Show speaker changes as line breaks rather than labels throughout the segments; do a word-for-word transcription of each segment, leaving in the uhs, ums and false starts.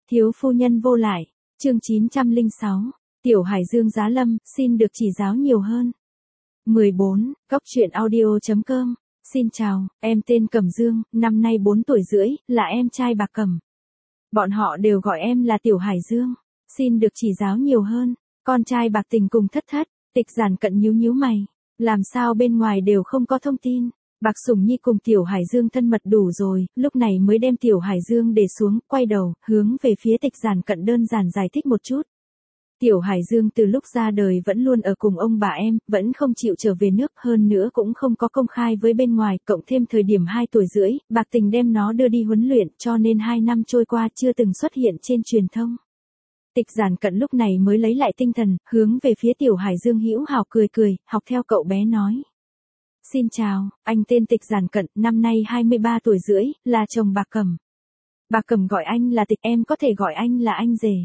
Thiếu phu nhân vô lại, chương chín trăm lẻ sáu, Tiểu Hải Dương giá lâm, xin được chỉ giáo nhiều hơn. mười bốn, Góc truyện audio.com, xin chào, em tên Cẩm Dương, năm nay bốn tuổi rưỡi, là em trai bà Cẩm. Bọn họ đều gọi em là Tiểu Hải Dương, xin được chỉ giáo nhiều hơn. Con trai Bạc Tình cùng Thất Thất, Tịch Giản Cận nhíu nhíu mày, làm sao bên ngoài đều không có thông tin. Bạc Sủng Nhi cùng Tiểu Hải Dương thân mật đủ rồi, lúc này mới đem Tiểu Hải Dương để xuống, quay đầu, hướng về phía Tịch Giản Cận đơn giản giải thích một chút. Tiểu Hải Dương từ lúc ra đời vẫn luôn ở cùng ông bà em, vẫn không chịu trở về nước, hơn nữa cũng không có công khai với bên ngoài, cộng thêm thời điểm hai tuổi rưỡi, Bạc Tình đem nó đưa đi huấn luyện, cho nên hai năm trôi qua chưa từng xuất hiện trên truyền thông. Tịch Giản Cận lúc này mới lấy lại tinh thần, hướng về phía Tiểu Hải Dương hữu hảo cười cười, học theo cậu bé nói. Xin chào, anh tên Tịch Giản Cận, năm nay hai mươi ba tuổi rưỡi, là chồng bà Cẩm. Bà Cẩm gọi anh là Tịch, em có thể gọi anh là anh rể.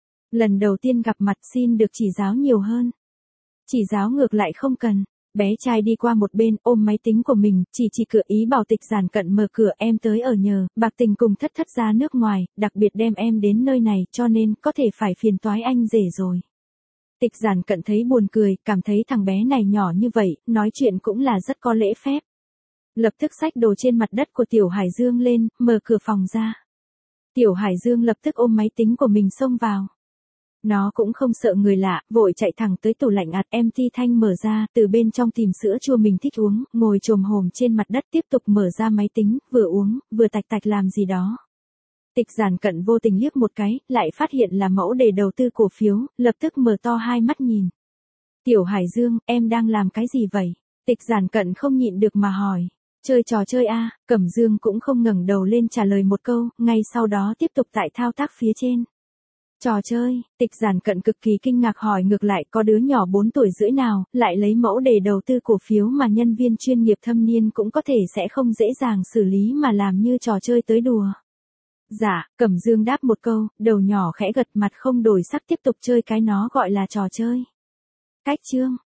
Lần đầu tiên gặp mặt xin được chỉ giáo nhiều hơn. Chỉ giáo ngược lại không cần. Bé trai đi qua một bên ôm máy tính của mình, chỉ chỉ cửa ý bảo Tịch Giản Cận mở cửa, em tới ở nhờ, Bạc Tình cùng Thất Thất ra nước ngoài, đặc biệt đem em đến nơi này, cho nên có thể phải phiền toái anh rể rồi. Tịch Giản Cận thấy buồn cười, cảm thấy thằng bé này nhỏ như vậy, nói chuyện cũng là rất có lễ phép. Lập tức xách đồ trên mặt đất của Tiểu Hải Dương lên, mở cửa phòng ra. Tiểu Hải Dương lập tức ôm máy tính của mình xông vào. Nó cũng không sợ người lạ, vội chạy thẳng tới tủ lạnh ạt em ti thanh mở ra, từ bên trong tìm sữa chua mình thích uống, ngồi chồm hổm trên mặt đất tiếp tục mở ra máy tính, vừa uống, vừa tạch tạch làm gì đó. Tịch Giản Cận vô tình liếc một cái, lại phát hiện là mẫu để đầu tư cổ phiếu, lập tức mở to hai mắt nhìn. Tiểu Hải Dương, em đang làm cái gì vậy? Tịch Giản Cận không nhịn được mà hỏi. Chơi trò chơi a, à? Cẩm Dương cũng không ngẩng đầu lên trả lời một câu, ngay sau đó tiếp tục tại thao tác phía trên. Trò chơi, Tịch Giản Cận cực kỳ kinh ngạc hỏi ngược lại, có đứa nhỏ bốn tuổi rưỡi nào, lại lấy mẫu để đầu tư cổ phiếu mà nhân viên chuyên nghiệp thâm niên cũng có thể sẽ không dễ dàng xử lý mà làm như trò chơi tới đùa. Dạ, Cẩm Dương đáp một câu, đầu nhỏ khẽ gật, mặt không đổi sắc tiếp tục chơi cái nó gọi là trò chơi. Cách chương,